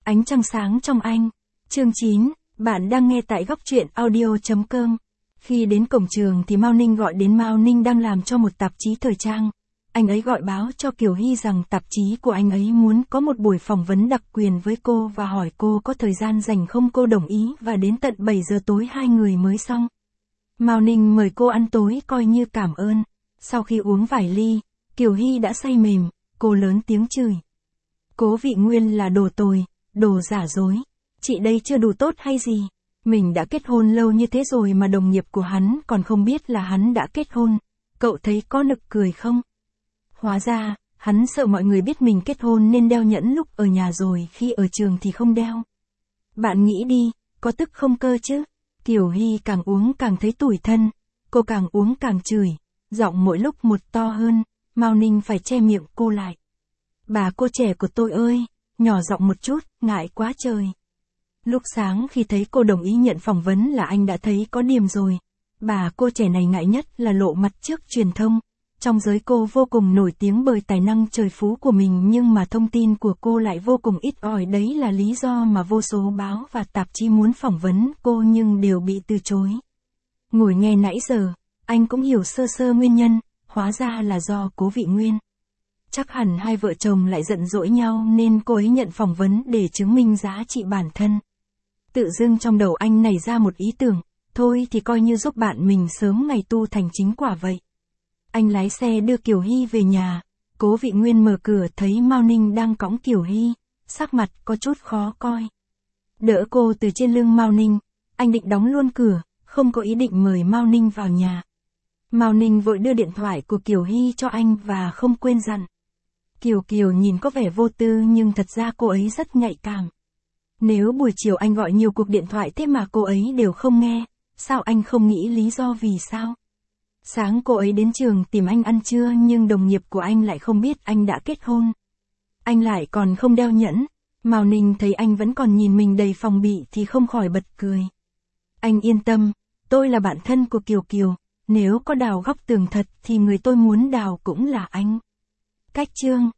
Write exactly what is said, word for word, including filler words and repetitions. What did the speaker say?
Ánh trăng sáng trong anh. Chương chín, bạn đang nghe tại góc truyện audio.com. Khi đến cổng trường thì Mao Ninh gọi đến Mao Ninh đang làm cho một tạp chí thời trang. Anh ấy gọi báo cho Kiều Hy rằng tạp chí của anh ấy muốn có một buổi phỏng vấn đặc quyền với cô và hỏi cô có thời gian rảnh không. Cô đồng ý và đến tận bảy giờ tối hai người mới xong. Mao Ninh mời cô ăn tối coi như cảm ơn. Sau khi uống vài ly, Kiều Hy đã say mềm, cô lớn tiếng chửi. Cố Vị Nguyên là đồ tồi, đồ giả dối. Chị đây chưa đủ tốt hay gì? Mình đã kết hôn lâu như thế rồi mà đồng nghiệp của hắn còn không biết là hắn đã kết hôn. Cậu thấy có nực cười không? Hóa ra, hắn sợ mọi người biết mình kết hôn nên đeo nhẫn lúc ở nhà rồi khi ở trường thì không đeo. Bạn nghĩ đi, có tức không cơ chứ? Kiều Hy càng uống càng thấy tủi thân. Cô càng uống càng chửi. Giọng mỗi lúc một to hơn. Mao Ninh phải che miệng cô lại. Bà cô trẻ của tôi ơi, nhỏ giọng một chút, ngại quá trời. Lúc sáng khi thấy cô đồng ý nhận phỏng vấn là anh đã thấy có điểm rồi. Bà cô trẻ này ngại nhất là lộ mặt trước truyền thông. Trong giới cô vô cùng nổi tiếng bởi tài năng trời phú của mình nhưng mà thông tin của cô lại vô cùng ít ỏi. Đấy là lý do mà vô số báo và tạp chí muốn phỏng vấn cô nhưng đều bị từ chối. Ngồi nghe nãy giờ, anh cũng hiểu sơ sơ nguyên nhân, hóa ra là do Cố Vị Nguyên. Chắc hẳn hai vợ chồng lại giận dỗi nhau nên cô ấy nhận phỏng vấn để chứng minh giá trị bản thân. Tự dưng trong đầu anh nảy ra một ý tưởng, thôi thì coi như giúp bạn mình sớm ngày tu thành chính quả vậy. Anh lái xe đưa Kiều Hy về nhà, Cố Vị Nguyên mở cửa thấy Mao Ninh đang cõng Kiều Hy, sắc mặt có chút khó coi. Đỡ cô từ trên lưng Mao Ninh, anh định đóng luôn cửa, không có ý định mời Mao Ninh vào nhà. Mao Ninh vội đưa điện thoại của Kiều Hy cho anh và không quên dặn. Kiều Kiều nhìn có vẻ vô tư nhưng thật ra cô ấy rất nhạy cảm. Nếu buổi chiều anh gọi nhiều cuộc điện thoại thế mà cô ấy đều không nghe, sao anh không nghĩ lý do vì sao? Sáng cô ấy đến trường tìm anh ăn trưa nhưng đồng nghiệp của anh lại không biết anh đã kết hôn. Anh lại còn không đeo nhẫn. Mao Ninh thấy anh vẫn còn nhìn mình đầy phòng bị thì không khỏi bật cười. Anh yên tâm, tôi là bạn thân của Kiều Kiều, nếu có đào góc tường thật thì người tôi muốn đào cũng là anh. Cách chương